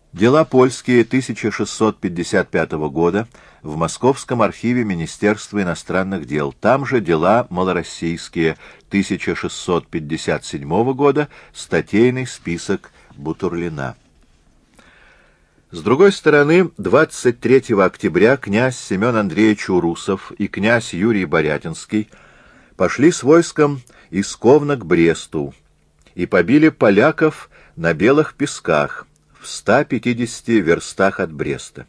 Дела польские 1655 года в Московском архиве Министерства иностранных дел. Там же дела малороссийские 1657 года, статейный список Бутурлина. С другой стороны, 23 октября князь Семен Андреевич Урусов и князь Юрий Борятинский пошли с войском из Ковна к Бресту и побили поляков на Белых Песках, в 150 верстах от Бреста.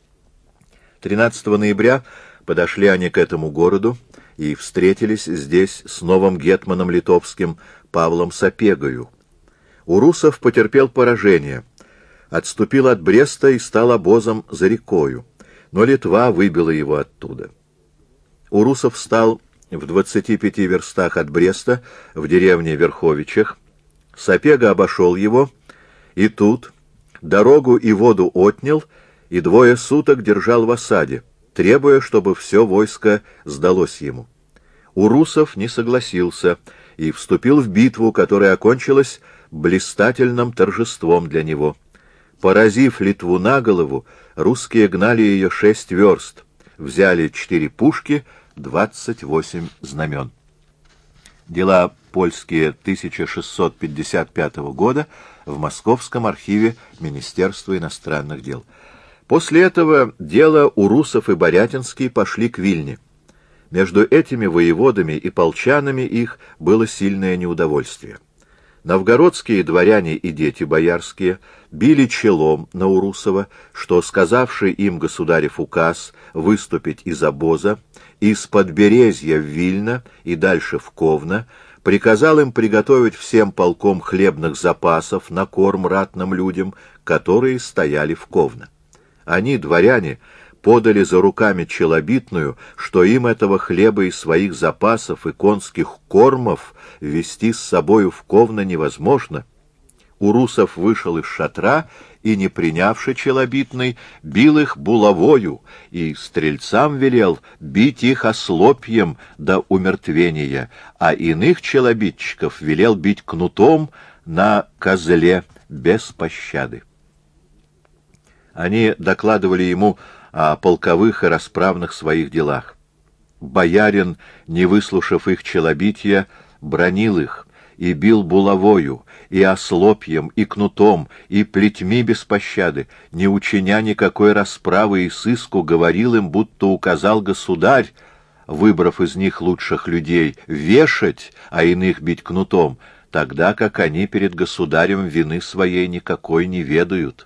13 ноября подошли они к этому городу и встретились здесь с новым гетманом литовским Павлом Сапегою. Урусов потерпел поражение, отступил от Бреста и стал обозом за рекою, но Литва выбила его оттуда. Урусов стал в 25 верстах от Бреста, в деревне Верховичах. Сапега обошел его, и тут дорогу и воду отнял, и 2 суток держал в осаде, требуя, чтобы все войско сдалось ему. Урусов не согласился и вступил в битву, которая окончилась блистательным торжеством для него. Поразив Литву на голову, русские гнали ее 6 верст, взяли 4 пушки, 28 знамен. Дела польские 1655 года в Московском архиве Министерства иностранных дел. После этого дело Урусов и Борятинский пошли к Вильне. Между этими воеводами и полчанами их было сильное неудовольствие. Новгородские дворяне и дети боярские били челом на Урусова, что, сказавший им государев указ выступить из обоза, из Подберезья в Вильно и дальше в Ковно, приказал им приготовить всем полком хлебных запасов на корм ратным людям, которые стояли в Ковно. Они, дворяне, подали за руками челобитную, что им этого хлеба и своих запасов и конских кормов везти с собою в Ковно невозможно. Урусов вышел из шатра и, не принявши челобитной, бил их булавою и стрельцам велел бить их ослопьем до умертвения, а иных челобитчиков велел бить кнутом на козле без пощады. Они докладывали ему о полковых и расправных своих делах. Боярин, не выслушав их челобития, бранил их и бил булавою, и ослопьем, и кнутом, и плетьми без пощады, не учиня никакой расправы и сыску, говорил им, будто указал государь, выбрав из них лучших людей, вешать, а иных бить кнутом, тогда как они перед государем вины своей никакой не ведают.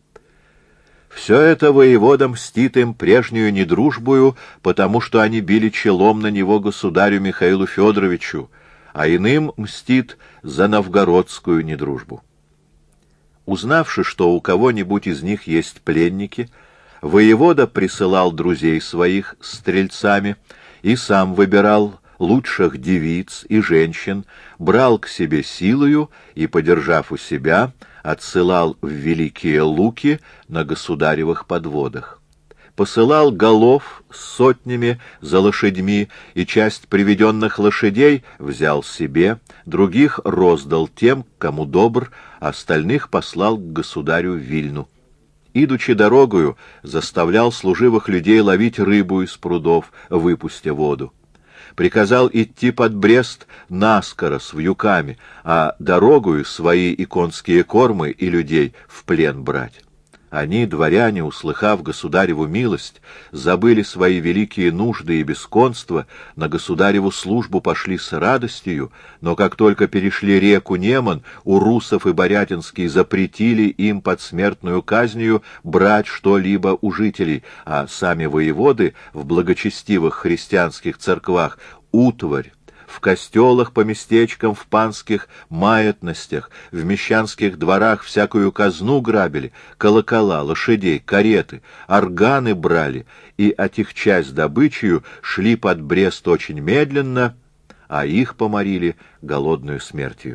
Все это воевода мстит им прежнюю недружбую, потому что они били челом на него государю Михаилу Федоровичу, а иным мстит за новгородскую недружбу. Узнавши, что у кого-нибудь из них есть пленники, воевода присылал друзей своих с стрельцами и сам выбирал лучших девиц и женщин, брал к себе силою и, подержав у себя, отсылал в Великие Луки на государевых подводах. Посылал голов с сотнями за лошадьми, и часть приведенных лошадей взял себе, других роздал тем, кому добр, остальных послал к государю в Вильну. Идучи дорогою, заставлял служивых людей ловить рыбу из прудов, выпустя воду. Приказал идти под Брест наскоро с вьюками, а дорогою свои и конские кормы и людей в плен брать. Они, дворяне, услыхав государеву милость, забыли свои великие нужды и бесконства, на государеву службу пошли с радостью, но как только перешли реку Неман, Урусов и Борятинский запретили им под смертную казнью брать что-либо у жителей, а сами воеводы в благочестивых христианских церквах утварь, в костелах по местечкам, в панских маятностях, в мещанских дворах всякую казну грабили, колокола, лошадей, кареты, органы брали, и, отягчась добычею, шли под Брест очень медленно, а их поморили голодную смертью.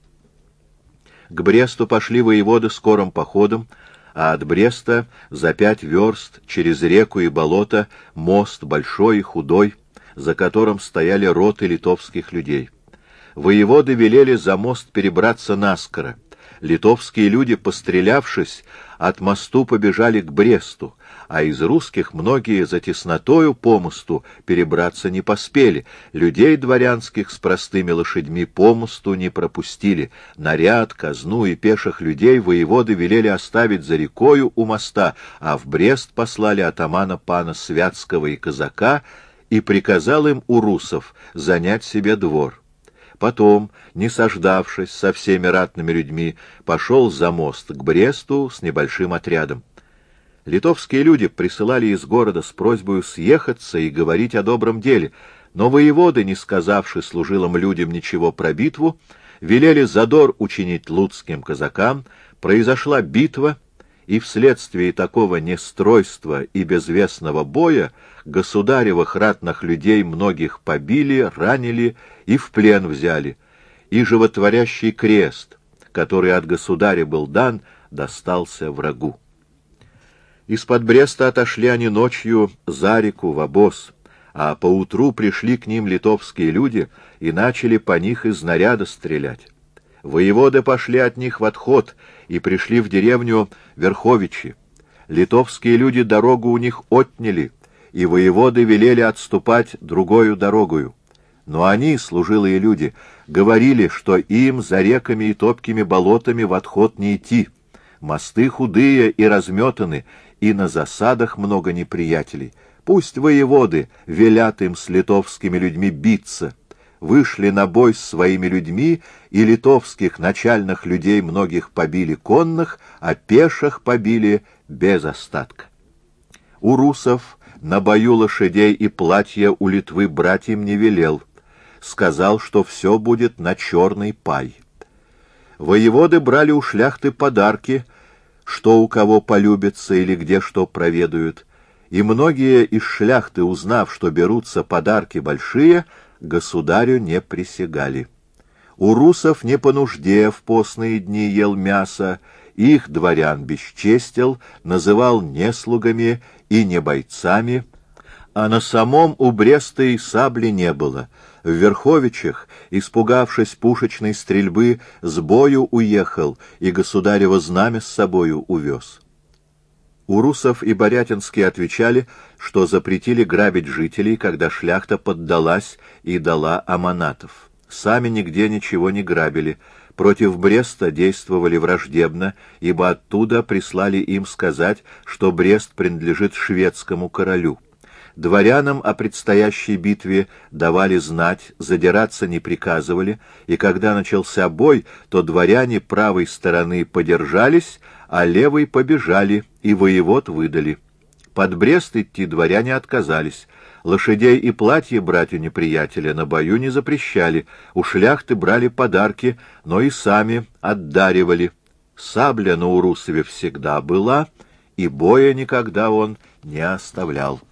К Бресту пошли воеводы скорым походом, а от Бреста за 5 верст через реку и болото мост большой и худой, за которым стояли роты литовских людей. Воеводы велели за мост перебраться наскоро, Литовские люди, пострелявшись, от мосту побежали к Бресту, а из русских многие за теснотою по мосту перебраться не поспели. Людей дворянских с простыми лошадьми по мосту не пропустили. Наряд, казну и пеших людей воеводы велели оставить за рекою у моста, а в Брест послали атамана пана Святского и казака и приказал им у русов занять себе двор. Потом, не сождавшись со всеми ратными людьми, пошел за мост к Бресту с небольшим отрядом. Литовские люди присылали из города с просьбой съехаться и говорить о добром деле, но воеводы, не сказавши служилым людям ничего про битву, велели задор учинить луцким казакам. Произошла битва, и вследствие такого нестройства и безвестного боя государевых ратных людей многих побили, ранили и в плен взяли, и животворящий крест, который от государя был дан, достался врагу. Из-под Бреста отошли они ночью за реку в обоз, а поутру пришли к ним литовские люди и начали по них из снаряда стрелять. Воеводы пошли от них в отход и пришли в деревню Верховичи. Литовские люди дорогу у них отняли, и воеводы велели отступать другою дорогою. Но они, служилые люди, говорили, что им за реками и топкими болотами в отход не идти. Мосты худые и разметаны, и на засадах много неприятелей. Пусть воеводы велят им с литовскими людьми биться. Вышли на бой с своими людьми, и литовских начальных людей многих побили конных, а пеших побили без остатка. У русов на бою лошадей и платья у Литвы брать им не велел. Сказал, что все будет на черный пай. Воеводы брали у шляхты подарки, что у кого полюбится или где что проведают, и многие из шляхты, узнав, что берутся подарки большие, государю не присягали. У русов не по нужде в постные дни ел мясо, их дворян бесчестил, называл неслугами и не бойцами, а на самом у Бреста и сабли не было. В Верховичах, испугавшись пушечной стрельбы, с бою уехал и государево знамя с собою увез. Урусов и Борятинские отвечали, что запретили грабить жителей, когда шляхта поддалась и дала аманатов. Сами нигде ничего не грабили, против Бреста действовали враждебно, ибо оттуда прислали им сказать, что Брест принадлежит шведскому королю. Дворянам о предстоящей битве давали знать, задираться не приказывали, и когда начался бой, то дворяне правой стороны подержались, а левой побежали, и воевод выдали. Под Брест идти дворяне отказались. Лошадей и платья брать у неприятеля на бою не запрещали, у шляхты брали подарки, но и сами отдаривали. Сабля на Урусове всегда была, и боя никогда он не оставлял.